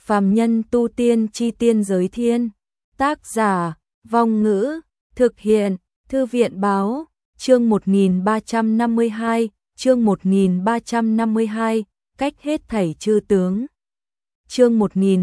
Phàm nhân tu tiên chi tiên giới thiên. Tác giả, Vong Ngữ, thực hiện, Thư viện báo, chương 1352, chương 1352, cách hết thảy chư tướng. Chương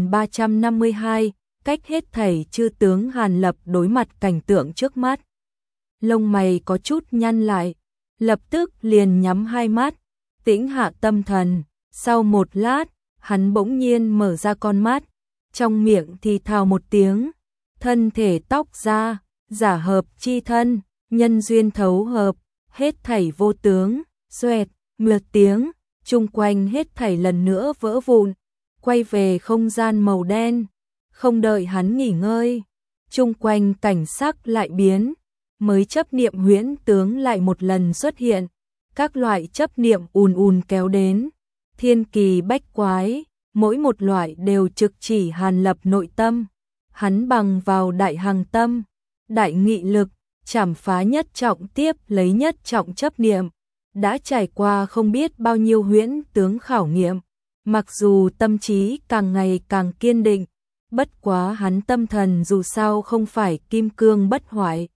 1352, cách hết thảy chư tướng. Hàn Lập đối mặt cảnh tượng trước mắt. Lông mày có chút nhăn lại, lập tức liền nhắm hai mắt, tĩnh hạ tâm thần. Sau một lát, hắn bỗng nhiên mở ra con mắt, trong miệng thì thào một tiếng, thân thể tóc ra, giả hợp chi thân, nhân duyên thấu hợp, hết thảy vô tướng, xoẹt, một tiếng, chung quanh hết thảy lần nữa vỡ vụn, quay về không gian màu đen. Không đợi hắn nghỉ ngơi, chung quanh cảnh sắc lại biến, mới chấp niệm huyễn tướng lại một lần xuất hiện, các loại chấp niệm ùn ùn kéo đến, thiên kỳ bách quái, mỗi một loại đều trực chỉ Hàn Lập nội tâm. Hắn bằng vào đại hằng tâm, đại nghị lực, chảm phá nhất trọng tiếp lấy nhất trọng chấp niệm, đã trải qua không biết bao nhiêu huyễn tướng khảo nghiệm, mặc dù tâm trí càng ngày càng kiên định, bất quá hắn tâm thần dù sao không phải kim cương bất hoại,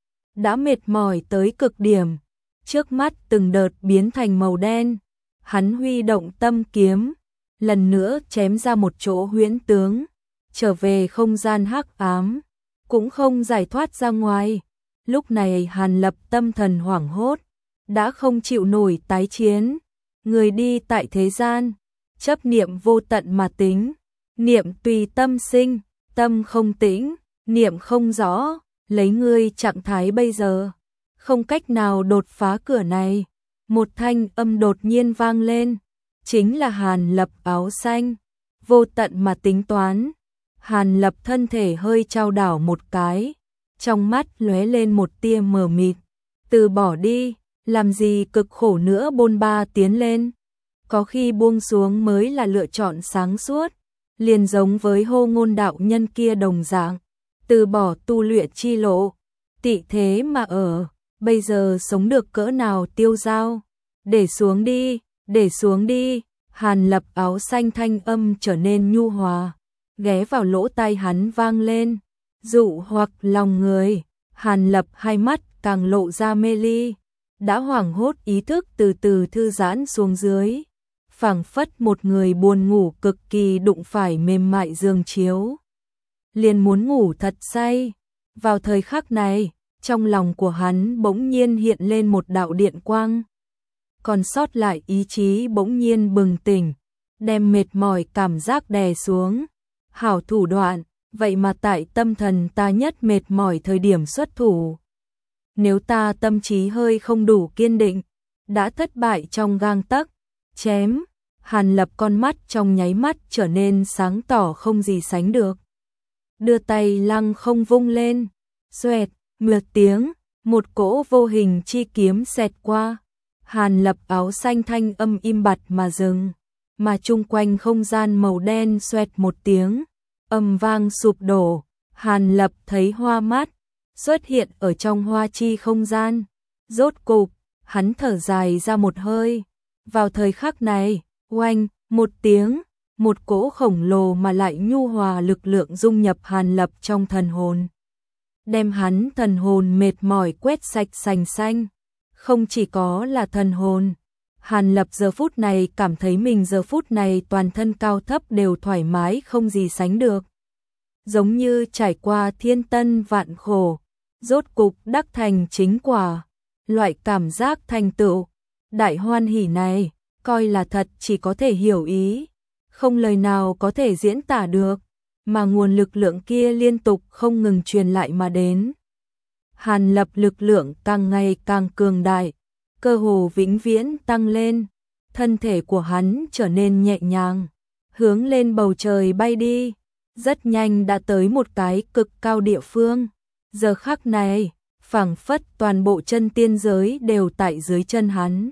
đã mệt mỏi tới cực điểm, trước mắt từng đợt biến thành màu đen, hắn huy động tâm kiếm, lần nữa chém ra một chỗ huyễn tướng, trở về không gian hắc ám, cũng không giải thoát ra ngoài. Lúc này Hàn Lập tâm thần hoảng hốt, đã không chịu nổi tái chiến, người đi tại thế gian, chấp niệm vô tận mà tính, niệm tùy tâm sinh, tâm không tĩnh, niệm không rõ, lấy ngươi trạng thái bây giờ, không cách nào đột phá cửa này. Một thanh âm đột nhiên vang lên, chính là Hàn Lập áo xanh, vô tận mà tính toán. Hàn Lập thân thể hơi chao đảo một cái, trong mắt lóe lên một tia mờ mịt, từ bỏ đi, làm gì cực khổ nữa bôn ba tiến lên, có khi buông xuống mới là lựa chọn sáng suốt, liền giống với Hô Ngôn đạo nhân kia đồng dạng, từ bỏ tu luyện chi lộ, tị thế mà ở, bây giờ sống được cỡ nào tiêu dao, để xuống đi, để xuống đi. Hàn Lập áo xanh thanh âm trở nên nhu hòa, ghé vào lỗ tai hắn vang lên, dụ hoặc lòng người. Hàn Lập hai mắt càng lộ ra mê ly, đã hoảng hốt ý thức từ từ thư giãn xuống dưới, phảng phất một người buồn ngủ cực kỳ đụng phải mềm mại giường chiếu, liền muốn ngủ thật say. Vào thời khắc này, trong lòng của hắn bỗng nhiên hiện lên một đạo điện quang, còn sót lại ý chí bỗng nhiên bừng tỉnh, đem mệt mỏi cảm giác đè xuống. Hảo thủ đoạn, vậy mà tại tâm thần ta nhất mệt mỏi thời điểm xuất thủ. Nếu ta tâm trí hơi không đủ kiên định, đã thất bại trong gang tấc, chém. Hàn Lập con mắt trong nháy mắt trở nên sáng tỏ không gì sánh được. Đưa tay lăng không vung lên, xoẹt, một tiếng, một cỗ vô hình chi kiếm xẹt qua. Hàn Lập áo xanh thanh âm im bặt mà dừng, mà chung quanh không gian màu đen xoẹt một tiếng, âm vang sụp đổ. Hàn Lập thấy hoa mắt xuất hiện ở trong hoa chi không gian. Rốt cục, hắn thở dài ra một hơi. Vào thời khắc này, oanh, một tiếng, một cỗ khổng lồ mà lại nhu hòa lực lượng dung nhập Hàn Lập trong thần hồn, đem hắn thần hồn mệt mỏi quét sạch sành xanh. Không chỉ có là thần hồn, Hàn Lập giờ phút này cảm thấy mình giờ phút này toàn thân cao thấp đều thoải mái không gì sánh được. Giống như trải qua thiên tân vạn khổ, rốt cục đắc thành chính quả. Loại cảm giác thành tựu, đại hoan hỉ này, coi là thật chỉ có thể hiểu ý, không lời nào có thể diễn tả được, mà nguồn lực lượng kia liên tục không ngừng truyền lại mà đến. Hàn Lập lực lượng càng ngày càng cường đại, cơ hồ vĩnh viễn tăng lên, thân thể của hắn trở nên nhẹ nhàng, hướng lên bầu trời bay đi, rất nhanh đã tới một cái cực cao địa phương. Giờ khắc này, phảng phất toàn bộ chân tiên giới đều tại dưới chân hắn.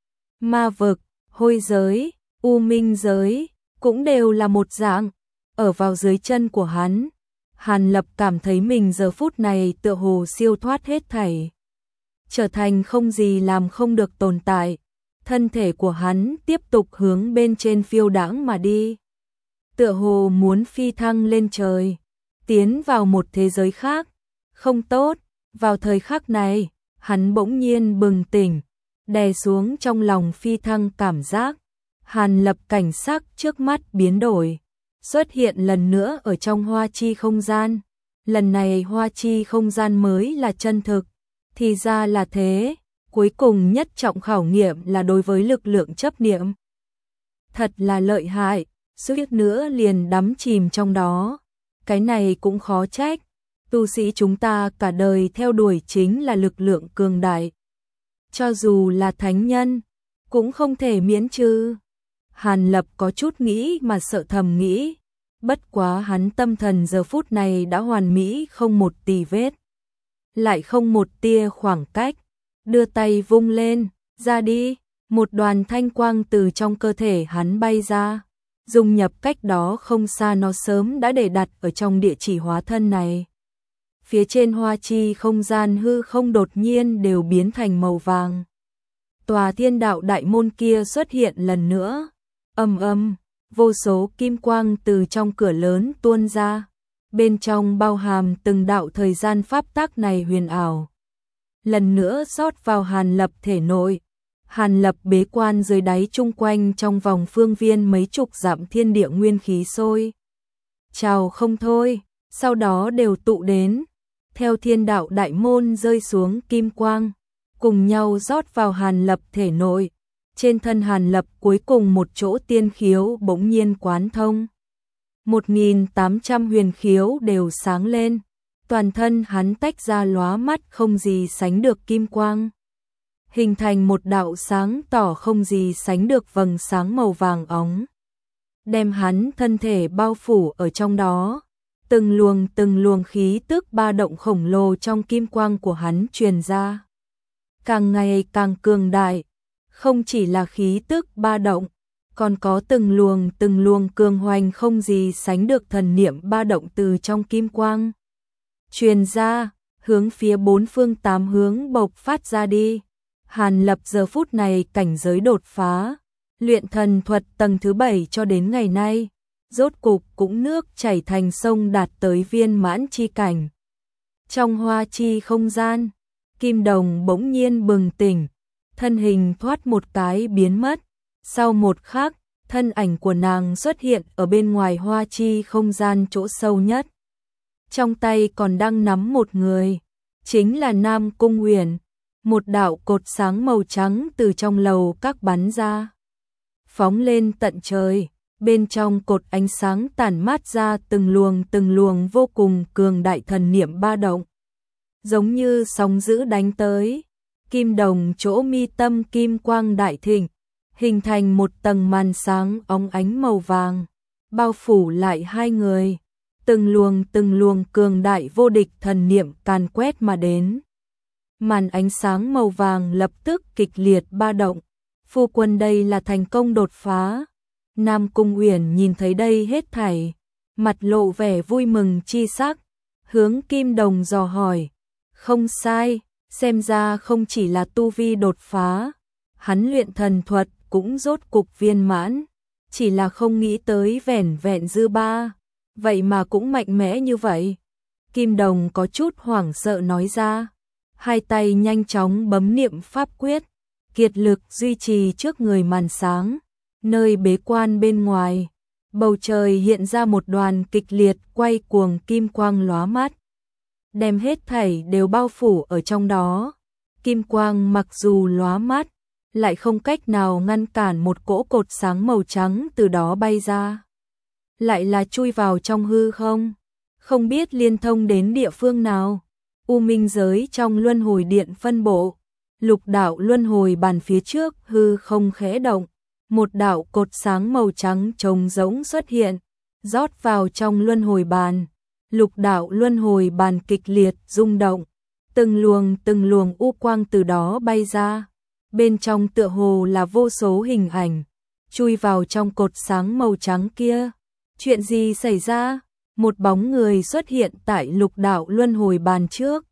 Ma vực, hôi giới, u minh giới, cũng đều là một dạng, ở vào dưới chân của hắn. Hàn Lập cảm thấy mình giờ phút này tựa hồ siêu thoát hết thảy, trở thành không gì làm không được tồn tại. Thân thể của hắn tiếp tục hướng bên trên phiêu đãng mà đi. tựa hồ muốn phi thăng lên trời, tiến vào một thế giới khác. Không tốt, vào thời khắc này, hắn bỗng nhiên bừng tỉnh, đè xuống trong lòng phi thăng cảm giác. Hàn Lập cảnh sắc trước mắt biến đổi, xuất hiện lần nữa ở trong hoa chi không gian. Lần này hoa chi không gian mới là chân thực, thì ra là thế, cuối cùng nhất trọng khảo nghiệm là đối với lực lượng chấp niệm. Thật là lợi hại, suýt nữa liền đắm chìm trong đó. Cái này cũng khó trách, tu sĩ chúng ta cả đời theo đuổi chính là lực lượng cường đại. Cho dù là thánh nhân, cũng không thể miễn trừ. Hàn Lập có chút nghĩ mà sợ thầm nghĩ, bất quá hắn tâm thần giờ phút này đã hoàn mỹ không một tì vết, lại không một tia khoảng cách, đưa tay vung lên, ra đi, một đoàn thanh quang từ trong cơ thể hắn bay ra, dung nhập cách đó không xa, nó sớm đã để đặt ở trong địa chỉ hóa thân này. Phía trên hoa chi không gian hư không đột nhiên đều biến thành màu vàng. Tòa thiên đạo đại môn kia xuất hiện lần nữa, ầm ầm, vô số kim quang từ trong cửa lớn tuôn ra, bên trong bao hàm từng đạo thời gian pháp tắc này huyền ảo. Lần nữa rót vào Hàn Lập thể nội. Hàn Lập bế quan dưới đáy, chung quanh trong vòng phương viên mấy chục dặm thiên địa nguyên khí sôi trào không thôi, sau đó đều tụ đến, theo thiên đạo đại môn rơi xuống kim quang, cùng nhau rót vào Hàn Lập thể nội. Trên thân Hàn Lập cuối cùng một chỗ tiên khiếu bỗng nhiên quán thông. 1800 huyền khiếu đều sáng lên, toàn thân hắn tách ra lóa mắt không gì sánh được kim quang, hình thành một đạo sáng tỏ không gì sánh được vầng sáng màu vàng óng, đem hắn thân thể bao phủ ở trong đó. Từng luồng khí tức ba động khổng lồ trong kim quang của hắn truyền ra, càng ngày càng cường đại. Không chỉ là khí tức ba động, còn có từng luồng cường hoành không gì sánh được thần niệm ba động từ trong kim quang truyền ra, hướng phía bốn phương tám hướng bộc phát ra đi. Hàn Lập giờ phút này cảnh giới đột phá, luyện thần thuật tầng thứ 7 cho đến ngày nay, rốt cục cũng nước chảy thành sông, đạt tới viên mãn chi cảnh. Trong hoa chi không gian, Kim Đồng bỗng nhiên bừng tỉnh, thân hình thoát một cái biến mất, sau một khắc, thân ảnh của nàng xuất hiện ở bên ngoài hoa chi không gian chỗ sâu nhất. Trong tay còn đang nắm một người, chính là Nam Cung Uyển. Một đạo cột sáng màu trắng từ trong lầu các bắn ra, phóng lên tận trời, bên trong cột ánh sáng tản mát ra từng luồng vô cùng cường đại thần niệm ba động, giống như sóng dữ đánh tới. Kim Đồng chỗ mi tâm kim quang đại thịnh, hình thành một tầng màn sáng óng ánh màu vàng, bao phủ lại hai người. Từng luồng cường đại vô địch thần niệm càn quét mà đến. Màn ánh sáng màu vàng lập tức kịch liệt ba động. Phu quân, đây là thành công đột phá. Nam Cung Uyển nhìn thấy đây hết thảy, mặt lộ vẻ vui mừng chi sắc, hướng Kim Đồng dò hỏi. Không sai, xem ra không chỉ là tu vi đột phá, hắn luyện thần thuật cũng rốt cục viên mãn, chỉ là không nghĩ tới vẻn vẹn dư ba, vậy mà cũng mạnh mẽ như vậy. Kim Đồng có chút hoảng sợ nói ra, hai tay nhanh chóng bấm niệm pháp quyết, kiệt lực duy trì trước người màn sáng, nơi bế quan bên ngoài, bầu trời hiện ra một đoàn kịch liệt quay cuồng kim quang lóa mắt, đem hết thảy đều bao phủ ở trong đó. Kim quang mặc dù lóa mắt, lại không cách nào ngăn cản một cỗ cột sáng màu trắng từ đó bay ra, lại là chui vào trong hư không, không biết liên thông đến địa phương nào. U minh giới trong luân hồi điện phân bộ, lục đạo luân hồi bàn phía trước hư không khẽ động, một đạo cột sáng màu trắng trống rỗng xuất hiện, rót vào trong luân hồi bàn. Lục đạo luân hồi bàn kịch liệt rung động, từng luồng u quang từ đó bay ra, bên trong tựa hồ là vô số hình ảnh, chui vào trong cột sáng màu trắng kia. Chuyện gì xảy ra? Một bóng người xuất hiện tại lục đạo luân hồi bàn trước.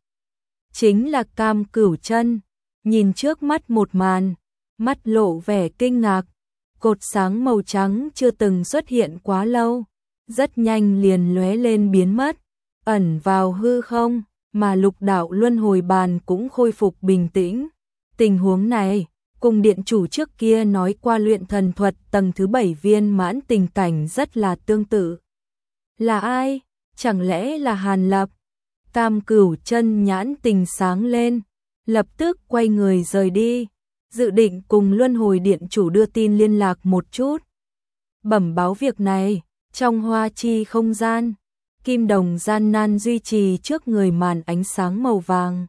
Chính là Cam Cửu Chân, nhìn trước mắt một màn, mắt lộ vẻ kinh ngạc. Cột sáng màu trắng chưa từng xuất hiện quá lâu, rất nhanh liền lóe lên biến mất, ẩn vào hư không, mà lục đạo luân hồi bàn cũng khôi phục bình tĩnh. Tình huống này, cùng điện chủ trước kia nói qua luyện thần thuật tầng thứ 7 viên mãn tình cảnh rất là tương tự. Là ai? Chẳng lẽ là Hàn Lập? Tam Cửu chân nhãn tình sáng lên, lập tức quay người rời đi, dự định cùng luân hồi điện chủ đưa tin liên lạc một chút. Bẩm báo việc này, trong hoa chi không gian, Kim Đồng gian nan duy trì trước người màn ánh sáng màu vàng.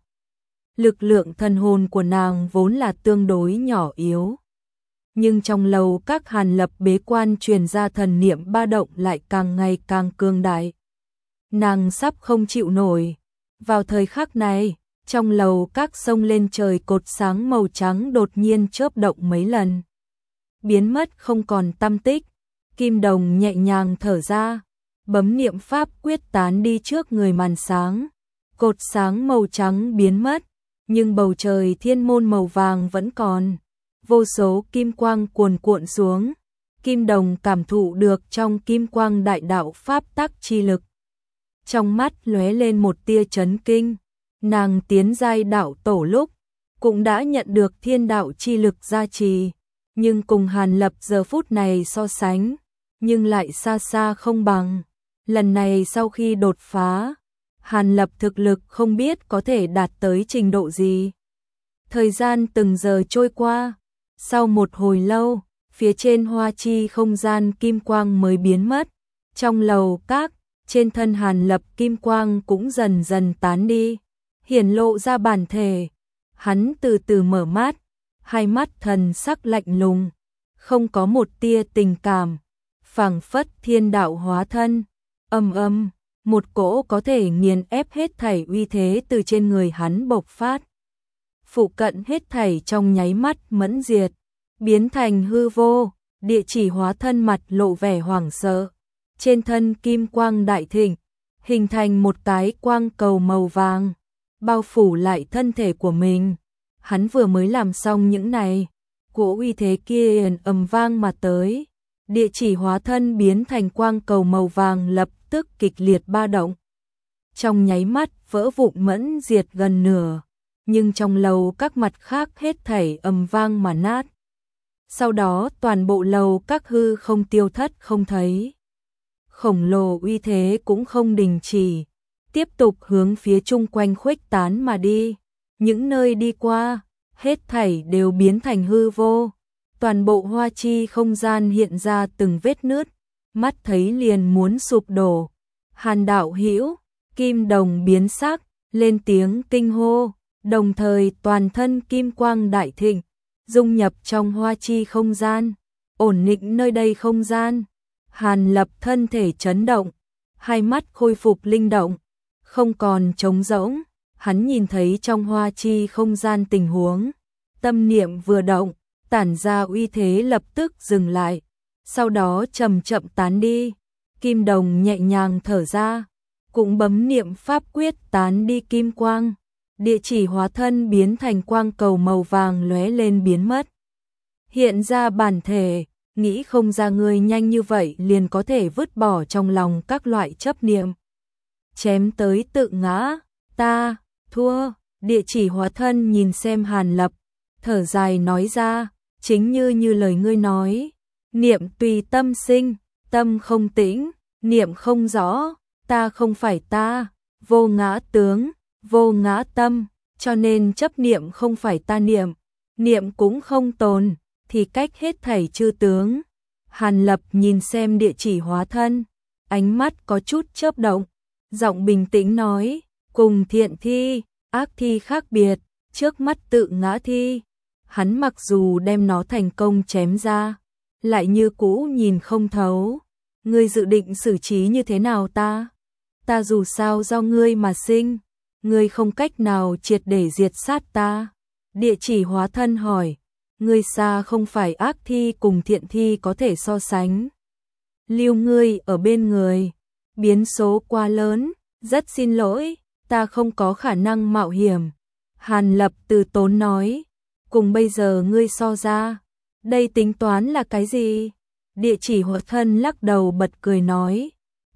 Lực lượng thần hồn của nàng vốn là tương đối nhỏ yếu. Nhưng trong lầu các Hàn Lập bế quan truyền ra thần niệm ba động lại càng ngày càng cường đại. Nàng sắp không chịu nổi. Vào thời khắc này, trong lầu các sông lên trời cột sáng màu trắng đột nhiên chớp động mấy lần. Biến mất không còn tăm tích, Kim Đồng nhẹ nhàng thở ra, bấm niệm pháp quyết tán đi trước người màn sáng. Cột sáng màu trắng biến mất, nhưng bầu trời thiên môn màu vàng vẫn còn. Vô số kim quang cuồn cuộn xuống, Kim Đồng cảm thụ được trong kim quang đại đạo pháp tắc chi lực. Trong mắt lóe lên một tia chấn kinh, nàng tiến giai đạo tổ lúc cũng đã nhận được thiên đạo chi lực gia trì, nhưng cùng Hàn Lập giờ phút này so sánh, nhưng lại xa xa không bằng. Lần này sau khi đột phá, Hàn Lập thực lực không biết có thể đạt tới trình độ gì. Thời gian từng giờ trôi qua, sau một hồi lâu, phía trên hoa chi không gian kim quang mới biến mất. Trong lầu các, trên thân Hàn Lập kim quang cũng dần dần tán đi, hiển lộ ra bản thể. Hắn từ từ mở mắt, hai mắt thần sắc lạnh lùng, không có một tia tình cảm, phảng phất thiên đạo hóa thân. Một cỗ có thể nghiền ép hết thảy uy thế từ trên người hắn bộc phát. Phụ cận hết thảy trong nháy mắt mẫn diệt, biến thành hư vô. Địa chỉ hóa thân mặt lộ vẻ hoảng sợ, trên thân kim quang đại thịnh, hình thành một cái quang cầu màu vàng, bao phủ lại thân thể của mình. Hắn vừa mới làm xong những này, cỗ uy thế kia ầm vang mà tới. Địa chỉ hóa thân biến thành quang cầu màu vàng lập tức kịch liệt ba động. Trong nháy mắt vỡ vụn mẫn diệt gần nửa, nhưng trong lầu các mặt khác hết thảy ầm vang mà nát. Sau đó toàn bộ lầu các hư không tiêu thất không thấy. Khổng lồ uy thế cũng không đình chỉ, tiếp tục hướng phía chung quanh khuếch tán mà đi. Những nơi đi qua, hết thảy đều biến thành hư vô. Toàn bộ hoa chi không gian hiện ra từng vết nứt, mắt thấy liền muốn sụp đổ. Hàn đạo hữu, Kim Đồng biến sắc, lên tiếng kinh hô, đồng thời toàn thân kim quang đại thịnh, dung nhập trong hoa chi không gian, ổn định nơi đây không gian. Hàn Lập thân thể chấn động, hai mắt khôi phục linh động, không còn trống rỗng. Hắn nhìn thấy trong hoa chi không gian tình huống, tâm niệm vừa động, tản ra uy thế lập tức dừng lại, sau đó chậm chậm tán đi. Kim Đồng nhẹ nhàng thở ra, cũng bấm niệm pháp quyết tán đi kim quang. Địa chỉ hóa thân biến thành quang cầu màu vàng lóe lên biến mất. Hiện ra bản thể, nghĩ không ra ngươi nhanh như vậy liền có thể vứt bỏ trong lòng các loại chấp niệm. Chém tới tự ngã, ta thua. Địa chỉ hóa thân nhìn xem Hàn Lập, thở dài nói ra, chính như lời ngươi nói, niệm tùy tâm sinh, tâm không tĩnh, niệm không rõ, ta không phải ta, vô ngã tướng, vô ngã tâm, cho nên chấp niệm không phải ta niệm, niệm cũng không tồn, thì cách hết thảy chư tướng. Hàn Lập nhìn xem địa chỉ hóa thân, ánh mắt có chút chớp động, giọng bình tĩnh nói, cùng thiện thi, ác thi khác biệt, trước mắt tự ngã thi. Hắn mặc dù đem nó thành công chém ra, lại như cũ nhìn không thấu. Ngươi dự định xử trí như thế nào ta? Ta dù sao do ngươi mà sinh, ngươi không cách nào triệt để diệt sát ta. Địa chỉ hóa thân hỏi, ngươi xa không phải ác thi cùng thiện thi có thể so sánh. Lưu ngươi ở bên người, biến số quá lớn, rất xin lỗi, ta không có khả năng mạo hiểm. Hàn Lập từ tốn nói, cùng bây giờ ngươi so ra, đây tính toán là cái gì? Địa chỉ hóa thân lắc đầu bật cười nói,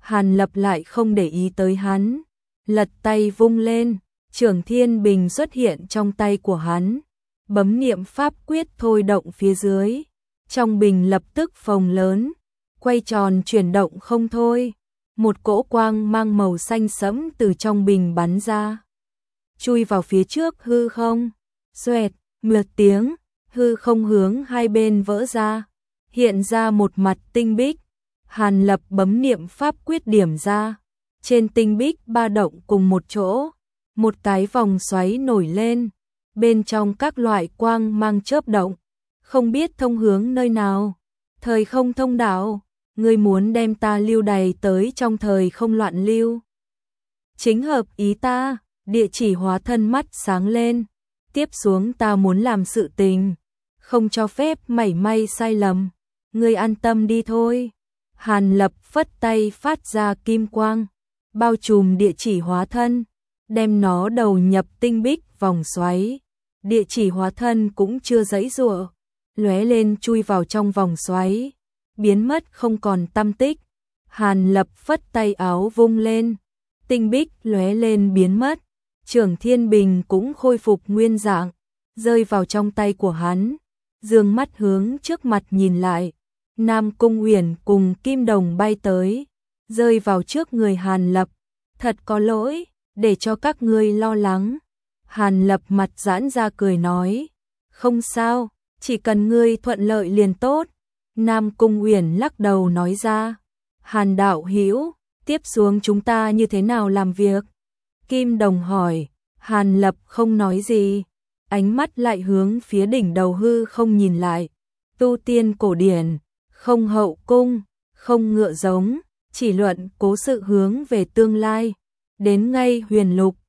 Hàn Lập lại không để ý tới hắn, lật tay vung lên, Chưởng Thiên Bình xuất hiện trong tay của hắn, bấm niệm pháp quyết thôi động phía dưới, trong bình lập tức phồng lớn, quay tròn chuyển động không thôi, một cỗ quang mang màu xanh sẫm từ trong bình bắn ra, chui vào phía trước hư không, xoẹt, một tiếng, hư không hướng hai bên vỡ ra, hiện ra một mặt tinh bích. Hàn Lập bấm niệm pháp quyết điểm ra, trên tinh bích ba động cùng một chỗ, một cái vòng xoáy nổi lên, bên trong các loại quang mang chớp động, không biết thông hướng nơi nào. Thời không thông đạo, ngươi muốn đem ta lưu đày tới trong thời không loạn lưu. Chính hợp ý ta, Địa Chỉ hóa thân mắt sáng lên, tiếp xuống ta muốn làm sự tình, không cho phép mảy may sai lầm, ngươi an tâm đi thôi. Hàn Lập phất tay phát ra kim quang, bao trùm Địa Chỉ hóa thân, đem nó đầu nhập tinh bích vòng xoáy. Địa Chỉ hóa thân cũng chưa giãy giụa, lóe lên chui vào trong vòng xoáy, biến mất không còn tăm tích. Hàn Lập phất tay áo vung lên, tinh bích lóe lên biến mất, Chưởng Thiên Bình cũng khôi phục nguyên dạng, rơi vào trong tay của hắn, dương mắt hướng trước mặt nhìn lại. Nam Cung Uyển cùng Kim Đồng bay tới, rơi vào trước người Hàn Lập. Thật có lỗi, để cho các ngươi lo lắng. Hàn Lập mặt giãn ra cười nói, không sao, chỉ cần ngươi thuận lợi liền tốt. Nam Cung Uyển lắc đầu nói ra, Hàn đạo hữu, tiếp xuống chúng ta như thế nào làm việc? Kim Đồng hỏi, Hàn Lập không nói gì, ánh mắt lại hướng phía đỉnh đầu hư không nhìn lại. Tu tiên cổ điển, không hậu cung, không ngựa giống, chỉ luận cố sự hướng về tương lai, đến ngay huyền lục,